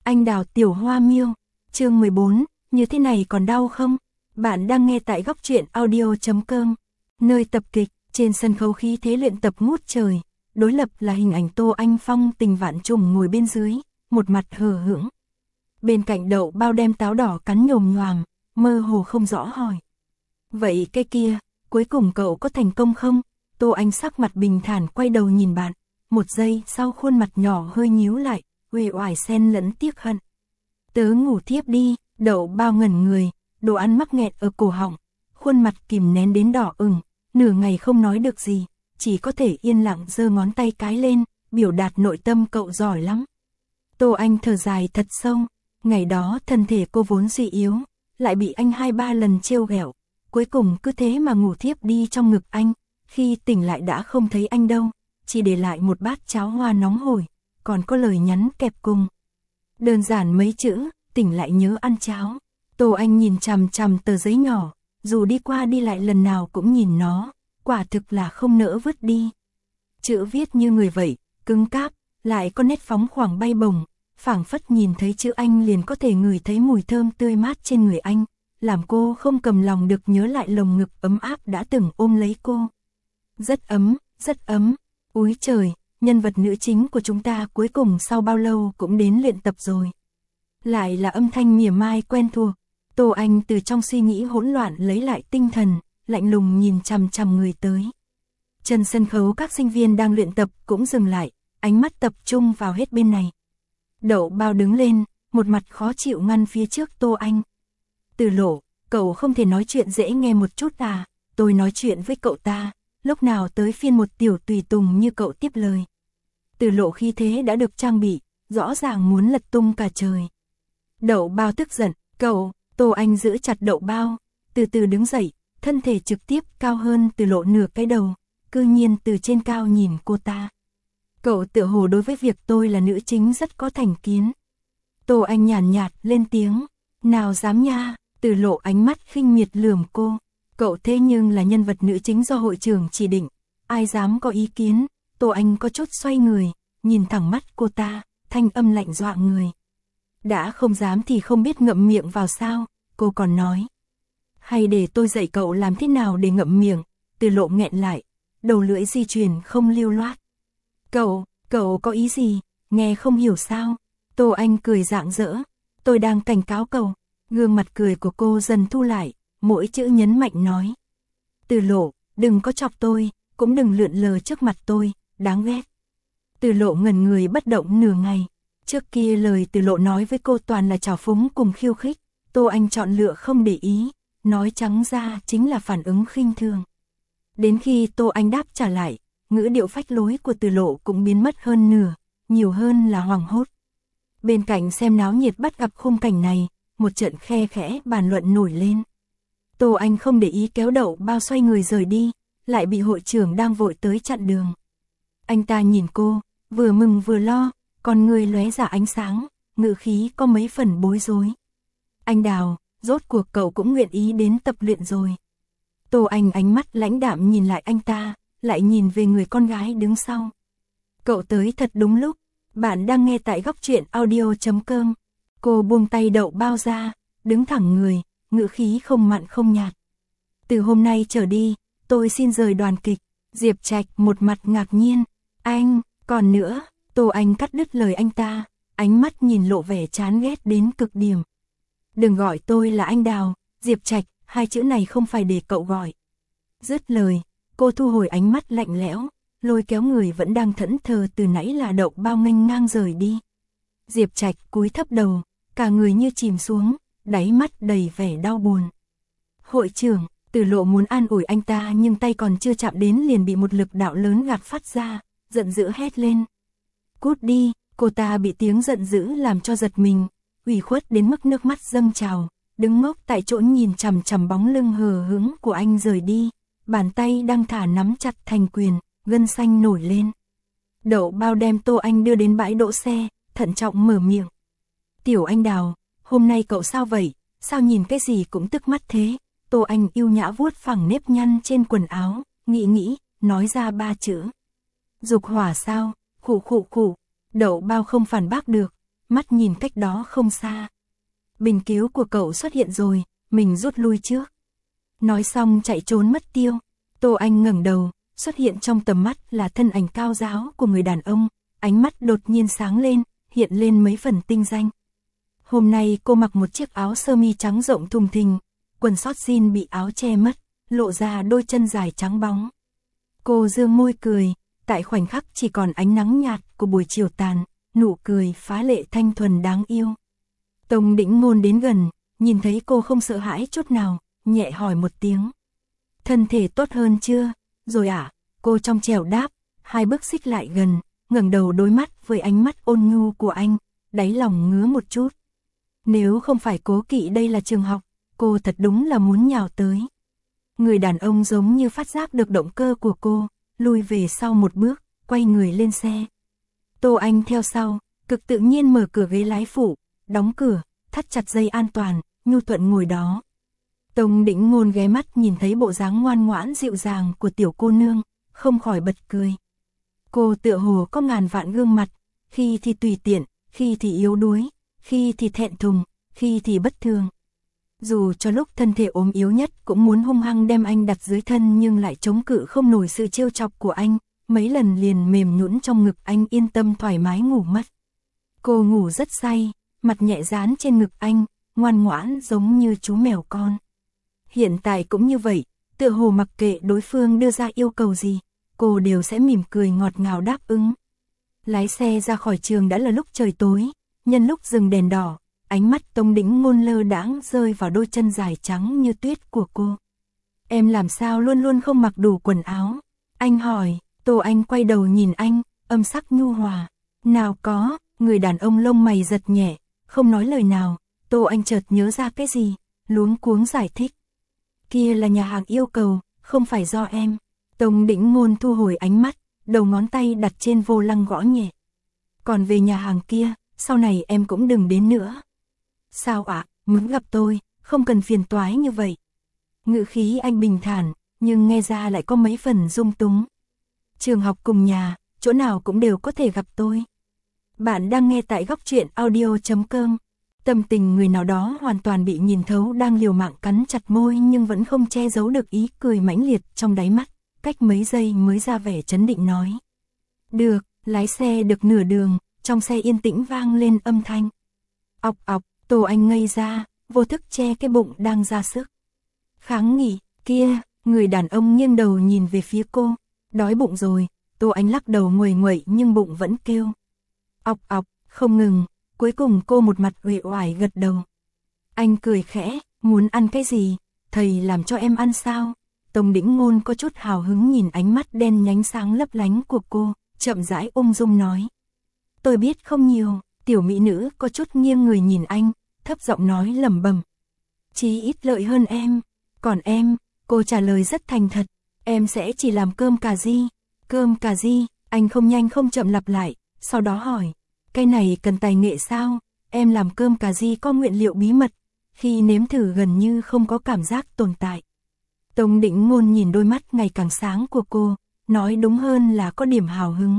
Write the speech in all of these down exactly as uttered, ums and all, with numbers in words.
Anh đào tiểu hoa miêu, chương mười bốn, như thế này còn đau không? Bạn đang nghe tại góc truyện audio chấm com, nơi tập kịch, trên sân khấu khí thế luyện tập ngút trời, đối lập là hình ảnh Tô Anh Phong tình vạn trùng ngồi bên dưới, một mặt hờ hững. Bên cạnh đậu bao đem táo đỏ cắn nhồm nhoàm, mơ hồ không rõ hỏi. Vậy cái kia, cuối cùng cậu có thành công không? Tô Anh sắc mặt bình thản quay đầu nhìn bạn, một giây sau khuôn mặt nhỏ hơi nhíu lại, uể oải xen lẫn tiếc hận. Tớ ngủ thiếp đi, đậu bao ngẩn người, đồ ăn mắc nghẹt ở cổ họng, khuôn mặt kìm nén đến đỏ ửng, nửa ngày không nói được gì, chỉ có thể yên lặng giơ ngón tay cái lên, biểu đạt nội tâm cậu giỏi lắm. Tô Anh thở dài thật sâu, ngày đó thân thể cô vốn suy yếu, lại bị anh hai ba lần trêu ghẹo, cuối cùng cứ thế mà ngủ thiếp đi trong ngực anh, khi tỉnh lại đã không thấy anh đâu, chỉ để lại một bát cháo hoa nóng hổi, còn có lời nhắn kẹp cùng. Đơn giản mấy chữ, tỉnh lại nhớ ăn cháo. Tô Anh nhìn chằm chằm tờ giấy nhỏ, dù đi qua đi lại lần nào cũng nhìn nó, quả thực là không nỡ vứt đi. Chữ viết như người vậy, cứng cáp, lại có nét phóng khoáng bay bổng, phảng phất nhìn thấy chữ anh liền có thể ngửi thấy mùi thơm tươi mát trên người anh, làm cô không cầm lòng được nhớ lại lồng ngực ấm áp đã từng ôm lấy cô. Rất ấm, rất ấm, úi trời, nhân vật nữ chính của chúng ta cuối cùng sau bao lâu cũng đến luyện tập rồi. Lại là âm thanh mỉa mai quen thuộc. Tô Anh từ trong suy nghĩ hỗn loạn lấy lại tinh thần, lạnh lùng nhìn chằm chằm người tới. Chân sân khấu các sinh viên đang luyện tập cũng dừng lại, ánh mắt tập trung vào hết bên này. Đậu bao đứng lên, một mặt khó chịu ngăn phía trước Tô Anh. Từ Lộ, cậu không thể nói chuyện dễ nghe một chút à, tôi nói chuyện với cậu ta, lúc nào tới phiên một tiểu tùy tùng như cậu tiếp lời. Từ Lộ khi thế đã được trang bị, rõ ràng muốn lật tung cả trời. Đậu bao tức giận, cậu, Tô Anh giữ chặt đậu bao, từ từ đứng dậy, thân thể trực tiếp cao hơn Từ Lộ nửa cái đầu, cư nhiên từ trên cao nhìn cô ta. Cậu tựa hồ đối với việc tôi là nữ chính rất có thành kiến. Tô Anh nhàn nhạt, nhạt lên tiếng, nào dám nha. Từ Lộ ánh mắt khinh miệt lườm cô, cậu thế nhưng là nhân vật nữ chính do hội trưởng chỉ định, ai dám có ý kiến. Tô Anh có chút xoay người, nhìn thẳng mắt cô ta, thanh âm lạnh dọa người. Đã không dám thì không biết ngậm miệng vào sao, cô còn nói. Hay để tôi dạy cậu làm thế nào để ngậm miệng. Từ Lộ nghẹn lại, đầu lưỡi di chuyển không lưu loát. Cậu, cậu có ý gì, nghe không hiểu sao? Tô Anh cười rạng rỡ, tôi đang cảnh cáo cậu. Gương mặt cười của cô dần thu lại, mỗi chữ nhấn mạnh nói. Từ Lộ, đừng có chọc tôi, cũng đừng lượn lờ trước mặt tôi, đáng ghét. Từ Lộ ngẩn người bất động nửa ngày. Trước kia lời Từ Lộ nói với cô toàn là trào phúng cùng khiêu khích, Tô Anh chọn lựa không để ý, nói trắng ra chính là phản ứng khinh thường. Đến khi Tô Anh đáp trả lại, ngữ điệu phách lối của Từ Lộ cũng biến mất hơn nửa, nhiều hơn là hoảng hốt. Bên cạnh xem náo nhiệt bắt gặp khung cảnh này, một trận khe khẽ bàn luận nổi lên. Tô Anh không để ý kéo đậu bao xoay người rời đi, lại bị hội trưởng đang vội tới chặn đường. Anh ta nhìn cô, vừa mừng vừa lo, con người lóe ra ánh sáng, ngữ khí có mấy phần bối rối. Anh Đào, rốt cuộc cậu cũng nguyện ý đến tập luyện rồi. Tô Anh ánh mắt lãnh đạm nhìn lại anh ta, lại nhìn về người con gái đứng sau. Cậu tới thật đúng lúc, bạn đang nghe tại góc truyện audio chấm com. Cô buông tay đậu bao ra, đứng thẳng người, ngữ khí không mặn không nhạt. Từ hôm nay trở đi, tôi xin rời đoàn kịch. Diệp Trạch một mặt ngạc nhiên. Anh, còn nữa, Tô Anh cắt đứt lời anh ta, ánh mắt nhìn lộ vẻ chán ghét đến cực điểm. Đừng gọi tôi là anh Đào, Diệp Trạch, hai chữ này không phải để cậu gọi. Dứt lời, cô thu hồi ánh mắt lạnh lẽo, lôi kéo người vẫn đang thẫn thờ từ nãy là đậu bao nghênh ngang rời đi. Diệp Trạch cúi thấp đầu, cả người như chìm xuống, đáy mắt đầy vẻ đau buồn. Hội trưởng, Từ Lộ muốn an ủi anh ta nhưng tay còn chưa chạm đến liền bị một lực đạo lớn gạt phát ra, giận dữ hét lên. Cút đi, cô ta bị tiếng giận dữ làm cho giật mình, ủy khuất đến mức nước mắt dâng trào, đứng ngốc tại chỗ nhìn chằm chằm bóng lưng hờ hững của anh rời đi, bàn tay đang thả nắm chặt thành quyền, gân xanh nổi lên. Đậu bao đem Tô Anh đưa đến bãi đỗ xe, thận trọng mở miệng. Tiểu Anh Đào, hôm nay cậu sao vậy, sao nhìn cái gì cũng tức mắt thế? Tô Anh yêu nhã vuốt phẳng nếp nhăn trên quần áo, nghĩ nghĩ, nói ra ba chữ. Dục hỏa sao, khụ khụ khụ. Đậu bao không phản bác được, mắt nhìn cách đó không xa. Bình cứu của cậu xuất hiện rồi, mình rút lui trước. Nói xong chạy trốn mất tiêu. Tô Anh ngẩng đầu, xuất hiện trong tầm mắt là thân ảnh cao ráo của người đàn ông, ánh mắt đột nhiên sáng lên, hiện lên mấy phần tinh danh. Hôm nay cô mặc một chiếc áo sơ mi trắng rộng thùng thình, quần sót jean bị áo che mất, lộ ra đôi chân dài trắng bóng. Cô dương môi cười, tại khoảnh khắc chỉ còn ánh nắng nhạt của buổi chiều tàn, nụ cười phá lệ thanh thuần đáng yêu. Tông Đĩnh Ngôn đến gần, nhìn thấy cô không sợ hãi chút nào, nhẹ hỏi một tiếng. Thân thể tốt hơn chưa? Rồi ạ, à? Cô trong trẻo đáp, hai bước xích lại gần, ngẩng đầu đối mắt với ánh mắt ôn nhu của anh, đáy lòng ngứa một chút. Nếu không phải cố kỵ đây là trường học, cô thật đúng là muốn nhào tới. Người đàn ông giống như phát giác được động cơ của cô, lùi về sau một bước, quay người lên xe. Tô Anh theo sau, cực tự nhiên mở cửa ghế lái phụ, đóng cửa, thắt chặt dây an toàn, nhu thuận ngồi đó. Tông Đĩnh Ngôn ghé mắt nhìn thấy bộ dáng ngoan ngoãn dịu dàng của tiểu cô nương, không khỏi bật cười. Cô tựa hồ có ngàn vạn gương mặt, khi thì tùy tiện, khi thì yếu đuối, khi thì thẹn thùng, khi thì bất thường. Dù cho lúc thân thể ốm yếu nhất cũng muốn hung hăng đem anh đặt dưới thân nhưng lại chống cự không nổi sự trêu chọc của anh, mấy lần liền mềm nhũn trong ngực anh yên tâm thoải mái ngủ mất. Cô ngủ rất say, mặt nhẹ dán trên ngực anh, ngoan ngoãn giống như chú mèo con. Hiện tại cũng như vậy, tựa hồ mặc kệ đối phương đưa ra yêu cầu gì, cô đều sẽ mỉm cười ngọt ngào đáp ứng. Lái xe ra khỏi trường đã là lúc trời tối, nhân lúc dừng đèn đỏ, ánh mắt Tông Đĩnh Ngôn lơ đãng rơi vào đôi chân dài trắng như tuyết của cô. Em làm sao luôn luôn không mặc đủ quần áo? Anh hỏi. Tô Anh quay đầu nhìn anh, âm sắc nhu hòa. Nào có, người đàn ông lông mày giật nhẹ, không nói lời nào. Tô Anh chợt nhớ ra cái gì, luống cuống giải thích. Kia là nhà hàng yêu cầu, không phải do em. Tông Đĩnh Ngôn thu hồi ánh mắt, đầu ngón tay đặt trên vô lăng gõ nhẹ. Còn về nhà hàng kia, sau này em cũng đừng đến nữa. Sao ạ, à, muốn gặp tôi, không cần phiền toái như vậy. Ngữ khí anh bình thản, nhưng nghe ra lại có mấy phần rung túng. Trường học cùng nhà, chỗ nào cũng đều có thể gặp tôi. Bạn đang nghe tại góc truyện audio chấm com. Tâm tình người nào đó hoàn toàn bị nhìn thấu đang liều mạng cắn chặt môi nhưng vẫn không che giấu được ý cười mãnh liệt trong đáy mắt, cách mấy giây mới ra vẻ trấn định nói. Được, lái xe được nửa đường, trong xe yên tĩnh vang lên âm thanh. Ọc ọc, Tô Anh ngây ra, vô thức che cái bụng đang ra sức. Kháng nghị, kia, người đàn ông nghiêng đầu nhìn về phía cô. Đói bụng rồi, Tô Anh lắc đầu nguầy nguậy nhưng bụng vẫn kêu. Ọc ọc, không ngừng, cuối cùng cô một mặt uể oải gật đầu. Anh cười khẽ, muốn ăn cái gì, thầy làm cho em ăn sao? Tông Đĩnh Ngôn có chút hào hứng nhìn ánh mắt đen nhánh sáng lấp lánh của cô, chậm rãi ung dung nói. Tôi biết không nhiều, tiểu mỹ nữ có chút nghiêng người nhìn anh, thấp giọng nói lẩm bẩm. Chí ít lợi hơn em, còn em, cô trả lời rất thành thật, em sẽ chỉ làm cơm cà ri. Cơm cà ri, anh không nhanh không chậm lặp lại, sau đó hỏi. Cái này cần tài nghệ sao? Em làm cơm cà ri có nguyên liệu bí mật, khi nếm thử gần như không có cảm giác tồn tại. Tông Đĩnh Ngôn nhìn đôi mắt ngày càng sáng của cô, nói đúng hơn là có điểm hào hứng.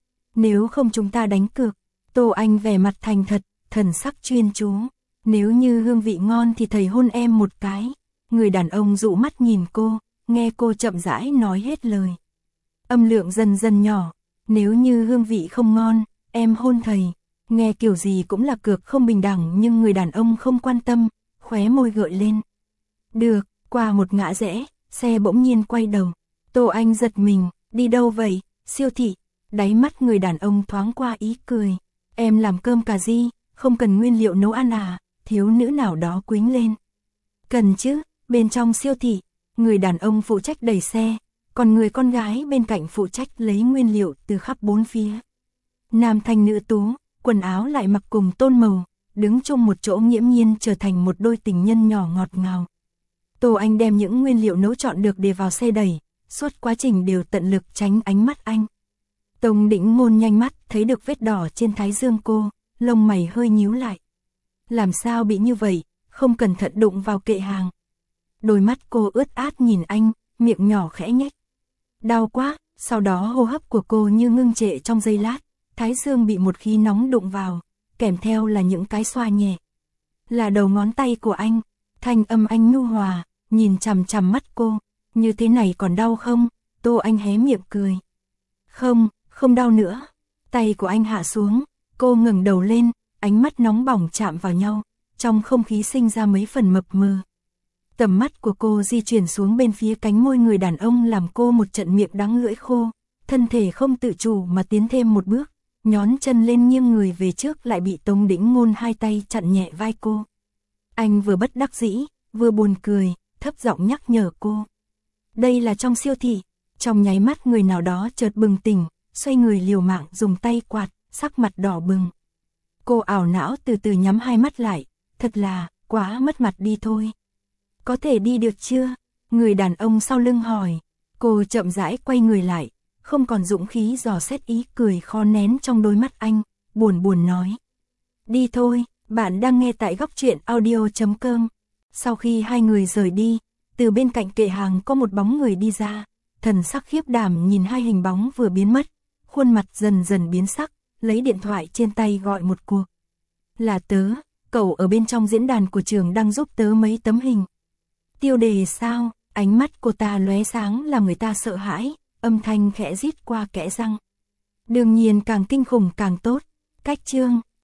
Nếu không chúng ta đánh cược. Tô Anh vẻ mặt thành thật, thần sắc chuyên chú. Nếu như hương vị ngon thì thầy hôn em một cái. Người đàn ông dụ mắt nhìn cô, nghe cô chậm rãi nói hết lời. Âm lượng dần dần nhỏ. Nếu như hương vị không ngon, em hôn thầy. Nghe kiểu gì cũng là cược không bình đẳng nhưng người đàn ông không quan tâm, khóe môi gợi lên. Được, qua một ngã rẽ, xe bỗng nhiên quay đầu. Tô Anh giật mình, đi đâu vậy? Siêu thị. Đáy mắt người đàn ông thoáng qua ý cười. Em làm cơm cà ri, không cần nguyên liệu nấu ăn à? Thiếu nữ nào đó quính lên. Cần chứ, bên trong siêu thị, người đàn ông phụ trách đẩy xe, còn người con gái bên cạnh phụ trách lấy nguyên liệu từ khắp bốn phía. Nam thanh nữ tú, quần áo lại mặc cùng tôn màu, đứng chung một chỗ nghiễm nhiên trở thành một đôi tình nhân nhỏ ngọt ngào. Tô Anh đem những nguyên liệu nấu chọn được để vào xe đẩy, suốt quá trình đều tận lực tránh ánh mắt anh. Tông Đĩnh Ngôn nhanh mắt thấy được vết đỏ trên thái dương cô, lông mày hơi nhíu lại. Làm sao bị như vậy, không cẩn thận đụng vào kệ hàng. Đôi mắt cô ướt át nhìn anh, miệng nhỏ khẽ nhếch. Đau quá, sau đó hô hấp của cô như ngưng trệ trong giây lát, thái dương bị một khí nóng đụng vào, kèm theo là những cái xoa nhẹ. Là đầu ngón tay của anh, thanh âm anh nhu hòa, nhìn chằm chằm mắt cô, như thế này còn đau không? Tô Anh hé miệng cười. Không, không đau nữa. Tay của anh hạ xuống, cô ngẩng đầu lên, ánh mắt nóng bỏng chạm vào nhau, trong không khí sinh ra mấy phần mập mờ. Tầm mắt của cô di chuyển xuống bên phía cánh môi người đàn ông làm cô một trận miệng đắng lưỡi khô, thân thể không tự chủ mà tiến thêm một bước, nhón chân lên nghiêng người về trước lại bị Tống Đĩnh Ngôn hai tay chặn nhẹ vai cô. Anh vừa bất đắc dĩ, vừa buồn cười, thấp giọng nhắc nhở cô. Đây là trong siêu thị. Trong nháy mắt người nào đó chợt bừng tỉnh, xoay người liều mạng dùng tay quạt, sắc mặt đỏ bừng. Cô ảo não từ từ nhắm hai mắt lại, thật là, quá mất mặt đi thôi. Có thể đi được chưa? Người đàn ông sau lưng hỏi. Cô chậm rãi quay người lại, không còn dũng khí dò xét ý cười khó nén trong đôi mắt anh, buồn buồn nói. Đi thôi, bạn đang nghe tại góc truyện audio chấm com. Sau khi hai người rời đi, từ bên cạnh kệ hàng có một bóng người đi ra, thần sắc khiếp đảm nhìn hai hình bóng vừa biến mất, khuôn mặt dần dần biến sắc, lấy điện thoại trên tay gọi một cuộc. Là tớ, cậu ở bên trong diễn đàn của trường đang giúp tớ mấy tấm hình. Tiêu đề sao? Ánh mắt cô ta lóe sáng làm người ta sợ hãi, âm thanh khẽ rít qua kẽ răng. Đương nhiên càng kinh khủng càng tốt. Cách chương,